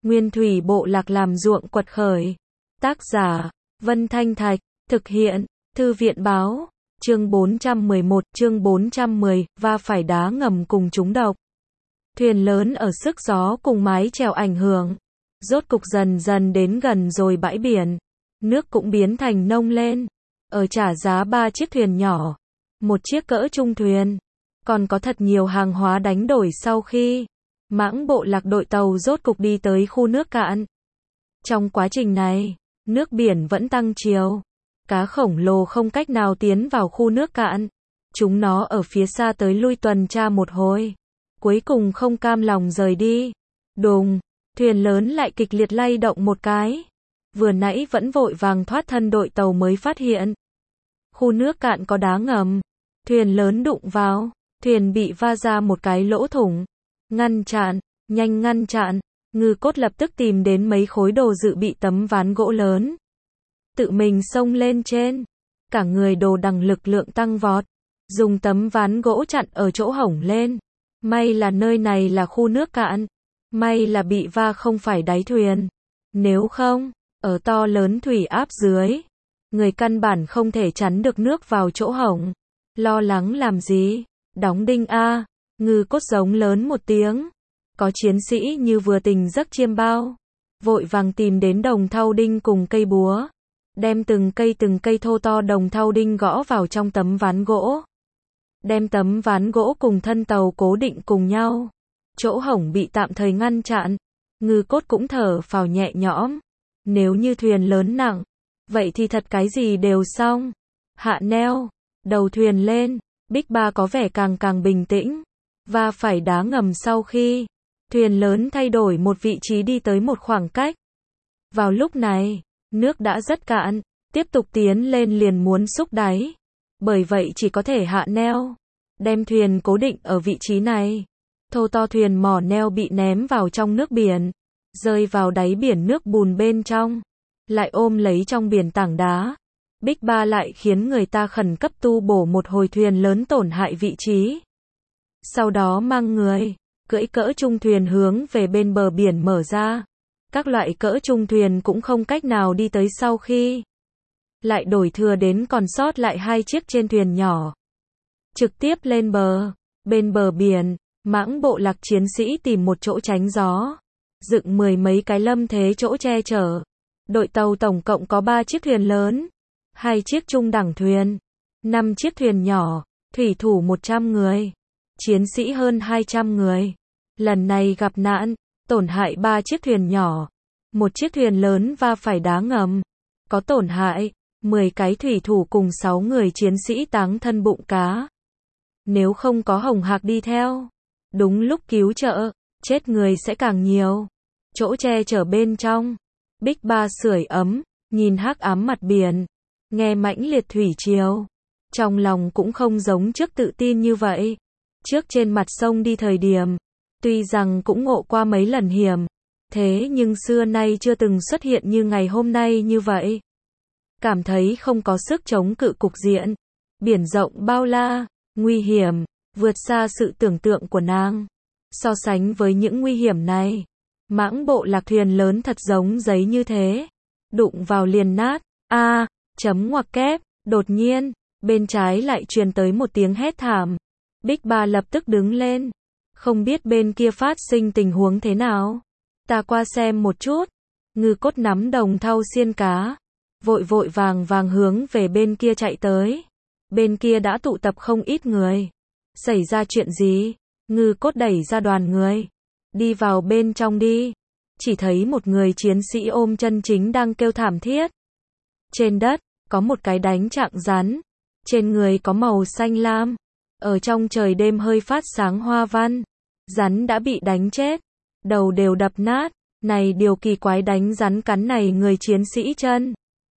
Nguyên thủy bộ lạc làm ruộng quật khởi. Tác giả, Vân Thanh Thạch, thực hiện, Thư viện báo, chương 411, chương 410, va phải đá ngầm cùng trúng độc. Thuyền lớn ở sức gió cùng mái chèo ảnh hưởng. Rốt cục dần dần đến gần rồi bãi biển. Nước cũng biến thành nông lên. Ở trả giá 3 chiếc thuyền nhỏ, một chiếc cỡ trung thuyền. Còn có thật nhiều hàng hóa đánh đổi sau khi Mãng bộ lạc đội tàu rốt cục đi tới khu nước cạn. Trong quá trình này, nước biển vẫn tăng chiều. Cá khổng lồ không cách nào tiến vào khu nước cạn. Chúng nó ở phía xa tới lui tuần tra một hồi. Cuối cùng không cam lòng rời đi. Đùng, thuyền lớn lại kịch liệt lay động một cái. Vừa nãy vẫn vội vàng thoát thân đội tàu mới phát hiện. Khu nước cạn có đá ngầm. Thuyền lớn đụng vào. Thuyền bị va ra một cái lỗ thủng. Ngăn chặn, nhanh ngăn chặn. Ngư Cốt lập tức tìm đến mấy khối đồ dự bị tấm ván gỗ lớn. Tự mình xông lên trên. Cả người đồ đằng lực lượng tăng vọt. Dùng tấm ván gỗ chặn ở chỗ hổng lên. May là nơi này là khu nước cạn. May là bị va không phải đáy thuyền. Nếu không, ở to lớn thủy áp dưới, người căn bản không thể chắn được nước vào chỗ hổng. Lo lắng làm gì? Đóng đinh a. Ngư Cốt giống lớn một tiếng. Có chiến sĩ như vừa tỉnh giấc chiêm bao. Vội vàng tìm đến đồng thau đinh cùng cây búa. Đem từng cây thô to đồng thau đinh gõ vào trong tấm ván gỗ. Đem tấm ván gỗ cùng thân tàu cố định cùng nhau. Chỗ hổng bị tạm thời ngăn chặn. Ngư Cốt cũng thở phào nhẹ nhõm. Nếu như thuyền lớn nặng, vậy thì thật cái gì đều xong. Hạ neo, đầu thuyền lên. Bích Ba có vẻ càng bình tĩnh. Va phải đá ngầm sau khi thuyền lớn thay đổi một vị trí đi tới một khoảng cách. Vào lúc này, nước đã rất cạn, tiếp tục tiến lên liền muốn xúc đáy. Bởi vậy chỉ có thể hạ neo, đem thuyền cố định ở vị trí này. Thô to thuyền mỏ neo bị ném vào trong nước biển, rơi vào đáy biển nước bùn bên trong, lại ôm lấy trong biển tảng đá. Bích Ba lại khiến người ta khẩn cấp tu bổ một hồi thuyền lớn tổn hại vị trí. Sau đó mang người, cưỡi cỡ trung thuyền hướng về bên bờ biển mở ra. Các loại cỡ trung thuyền cũng không cách nào đi tới sau khi lại đổi thừa đến còn sót lại 2 chiếc trên thuyền nhỏ. Trực tiếp lên bờ, bên bờ biển, Mãng bộ lạc chiến sĩ tìm một chỗ tránh gió. Dựng 10 mấy cái lâm thế chỗ che chở. Đội tàu tổng cộng có 3 chiếc thuyền lớn, 2 chiếc trung đẳng thuyền, 5 chiếc thuyền nhỏ, thủy thủ 100 người, chiến sĩ hơn 200 người. Lần này gặp nạn, tổn hại 3 chiếc thuyền nhỏ, một chiếc thuyền lớn va phải đá ngầm, có tổn hại 10 cái thủy thủ cùng 6 người chiến sĩ táng thân bụng cá. Nếu không có Hồng Hạc đi theo, đúng lúc cứu trợ, chết người sẽ càng nhiều. Chỗ che chở bên trong, Bích Ba sưởi ấm, nhìn hắc ám mặt biển, nghe mãnh liệt thủy triều. Trong lòng cũng không giống trước tự tin như vậy. Trước trên mặt sông đi thời điểm, tuy rằng cũng ngộ qua mấy lần hiểm, thế nhưng xưa nay chưa từng xuất hiện như ngày hôm nay như vậy. Cảm thấy không có sức chống cự cục diện. Biển rộng bao la, nguy hiểm, vượt xa sự tưởng tượng của nàng. So sánh với những nguy hiểm này, Mãng bộ lạc thuyền lớn thật giống giấy như thế. Đụng vào liền nát. Chấm ngoặc kép. Đột nhiên, bên trái lại truyền tới một tiếng hét thảm. Bích Ba lập tức đứng lên. Không biết bên kia phát sinh tình huống thế nào. Ta qua xem một chút. Ngư Cốt nắm đồng thau xiên cá. Vội vàng hướng về bên kia chạy tới. Bên kia đã tụ tập không ít người. Xảy ra chuyện gì? Ngư Cốt đẩy ra đoàn người. Đi vào bên trong đi. Chỉ thấy một người chiến sĩ ôm chân chính đang kêu thảm thiết. Trên đất, có một cái đánh trạng rắn. Trên người có màu xanh lam. Ở trong trời đêm hơi phát sáng hoa văn. Rắn đã bị đánh chết. Đầu đều đập nát. Này điều kỳ quái đánh rắn cắn này người chiến sĩ chân.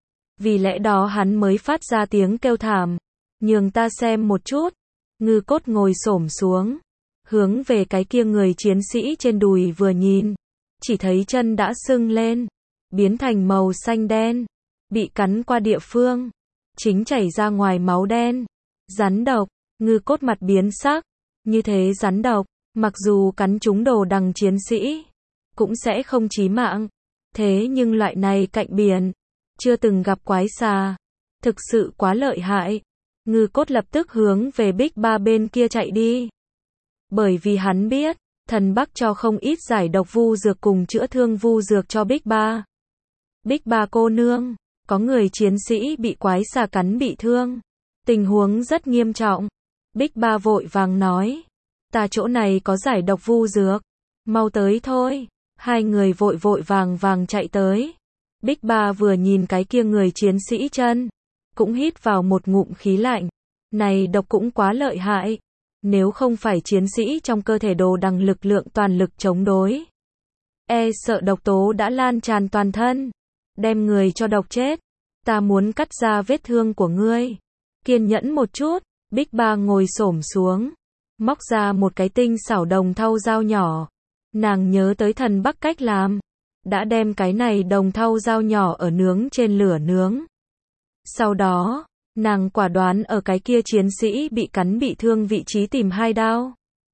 Vì lẽ đó hắn mới phát ra tiếng kêu thảm. Nhường ta xem một chút. Ngư Cốt ngồi xổm xuống. Hướng về cái kia người chiến sĩ trên đùi vừa nhìn. Chỉ thấy chân đã sưng lên. Biến thành màu xanh đen. Bị cắn qua địa phương. Chính chảy ra ngoài máu đen. Rắn độc. Ngư Cốt mặt biến sắc. Như thế rắn độc. Mặc dù cắn trúng đồ đằng chiến sĩ. cũng sẽ không chí mạng. Thế nhưng loại này cạnh biển, chưa từng gặp quái xà, thực sự quá lợi hại. Ngư Cốt lập tức hướng về Bích Ba bên kia chạy đi. Bởi vì hắn biết, Thần Bắc cho không ít giải độc vu dược cùng chữa thương vu dược cho Bích Ba. Bích Ba cô nương, có người chiến sĩ bị quái xà cắn bị thương. Tình huống rất nghiêm trọng. Bích Ba vội vàng nói. Ta chỗ này có giải độc vu dược. Mau tới thôi. Hai người vội vội vàng vàng chạy tới. Bích Ba vừa nhìn cái kia người chiến sĩ chân, cũng hít vào một ngụm khí lạnh. Này độc cũng quá lợi hại. Nếu không phải chiến sĩ trong cơ thể đồ đằng lực lượng toàn lực chống đối, sợ độc tố đã lan tràn toàn thân, đem người cho độc chết. Ta muốn cắt ra vết thương của ngươi. Kiên nhẫn một chút. Bích Ba ngồi xổm xuống, móc ra một cái tinh xảo đồng thau dao nhỏ. Nàng nhớ tới Thần Bắc cách làm, đã đem cái này đồng thau dao nhỏ ở nướng trên lửa nướng. Sau đó, nàng quả đoán ở cái kia chiến sĩ bị cắn bị thương vị trí tìm hai đao.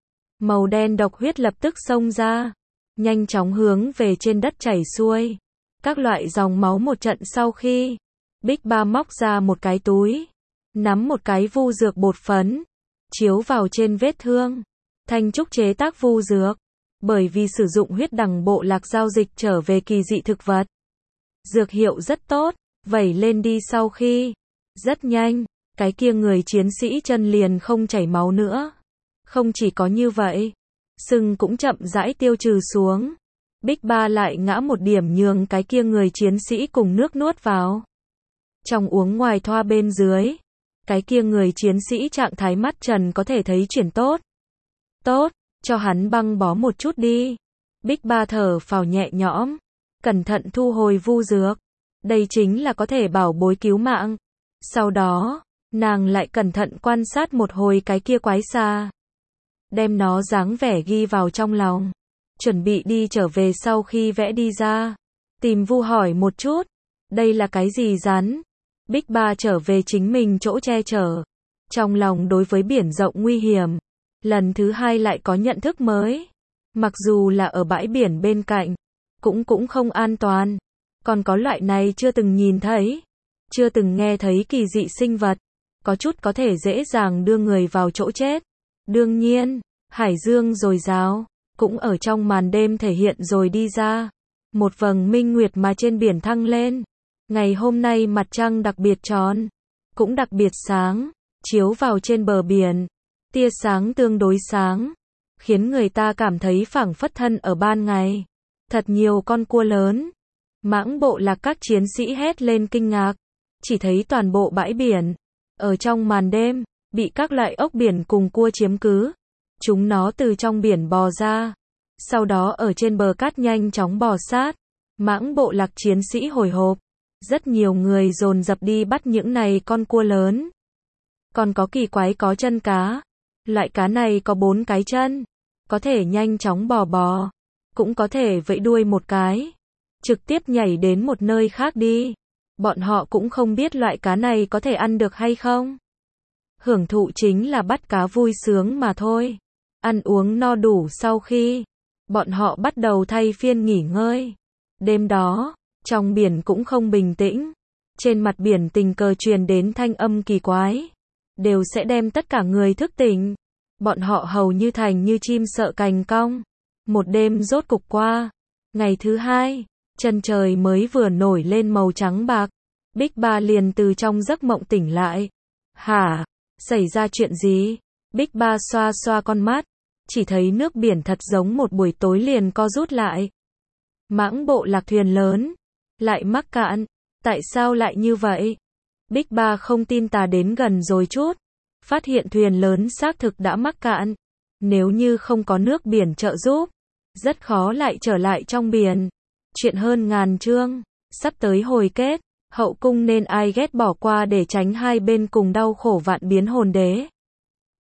Màu đen độc huyết lập tức xông ra, nhanh chóng hướng về trên đất chảy xuôi. Các loại dòng máu một trận sau khi, Bích Ba móc ra một cái túi, nắm một cái vu dược bột phấn, chiếu vào trên vết thương. Thanh trúc chế tác vu dược, bởi vì sử dụng huyết đằng bộ lạc giao dịch trở về kỳ dị thực vật. Dược hiệu rất tốt, vẩy lên đi sau khi, rất nhanh, cái kia người chiến sĩ chân liền không chảy máu nữa. Không chỉ có như vậy, sưng cũng chậm rãi tiêu trừ xuống. Bích Ba lại ngã một điểm nhường cái kia người chiến sĩ cùng nước nuốt vào. Trong uống ngoài thoa bên dưới, cái kia người chiến sĩ trạng thái mắt trần có thể thấy chuyển tốt. Tốt, cho hắn băng bó một chút đi. Bích Ba thở phào nhẹ nhõm, cẩn thận thu hồi vu dược. Đây chính là có thể bảo bối cứu mạng. Sau đó, nàng lại cẩn thận quan sát một hồi cái kia quái xà. Đem nó dáng vẻ ghi vào trong lòng. Chuẩn bị đi trở về sau khi vẽ đi ra. Tìm vu hỏi một chút. Đây là cái gì rắn? Bích Ba trở về chính mình chỗ che chở. Trong lòng đối với biển rộng nguy hiểm. Lần thứ hai lại có nhận thức mới. Mặc dù là ở bãi biển bên cạnh, cũng không an toàn. Còn có loại này chưa từng nhìn thấy, chưa từng nghe thấy kỳ dị sinh vật. Có chút có thể dễ dàng đưa người vào chỗ chết. Đương nhiên, hải dương dồi dào, cũng ở trong màn đêm thể hiện rồi đi ra. Một vầng minh nguyệt mà trên biển thăng lên. Ngày hôm nay mặt trăng đặc biệt tròn, cũng đặc biệt sáng, chiếu vào trên bờ biển. Tia sáng tương đối sáng, khiến người ta cảm thấy phảng phất thân ở ban ngày. Thật nhiều con cua lớn. Mãng bộ lạc các chiến sĩ hét lên kinh ngạc. Chỉ thấy toàn bộ bãi biển, ở trong màn đêm, bị các loại ốc biển cùng cua chiếm cứ. Chúng nó từ trong biển bò ra, sau đó ở trên bờ cát nhanh chóng bò sát. Mãng bộ lạc chiến sĩ hồi hộp. Rất nhiều người dồn dập đi bắt những này con cua lớn. Còn có kỳ quái có chân cá. Loại cá này có 4 cái chân, có thể nhanh chóng bò, cũng có thể vẫy đuôi một cái, trực tiếp nhảy đến một nơi khác đi. Bọn họ cũng không biết loại cá này có thể ăn được hay không. Hưởng thụ chính là bắt cá vui sướng mà thôi. Ăn uống no đủ sau khi, bọn họ bắt đầu thay phiên nghỉ ngơi. Đêm đó, trong biển cũng không bình tĩnh. Trên mặt biển tình cờ truyền đến thanh âm kỳ quái. Đều sẽ đem tất cả người thức tỉnh. Bọn họ hầu như thành như chim sợ cành cong. Một đêm rốt cục qua. Ngày thứ hai, chân trời mới vừa nổi lên màu trắng bạc. Bích Ba liền từ trong giấc mộng tỉnh lại. Hả? Xảy ra chuyện gì? Bích Ba xoa xoa con mắt. Chỉ thấy nước biển thật giống một buổi tối liền co rút lại. Mãng bộ lạc thuyền lớn. Lại mắc cạn. Tại sao lại như vậy? Bích Ba không tin tà đến gần rồi chút. Phát hiện thuyền lớn xác thực đã mắc cạn. Nếu như không có nước biển trợ giúp, rất khó lại trở lại trong biển. Chuyện hơn ngàn chương. Sắp tới hồi kết. Hậu cung nên ai ghét bỏ qua để tránh hai bên cùng đau khổ vạn biến hồn đế.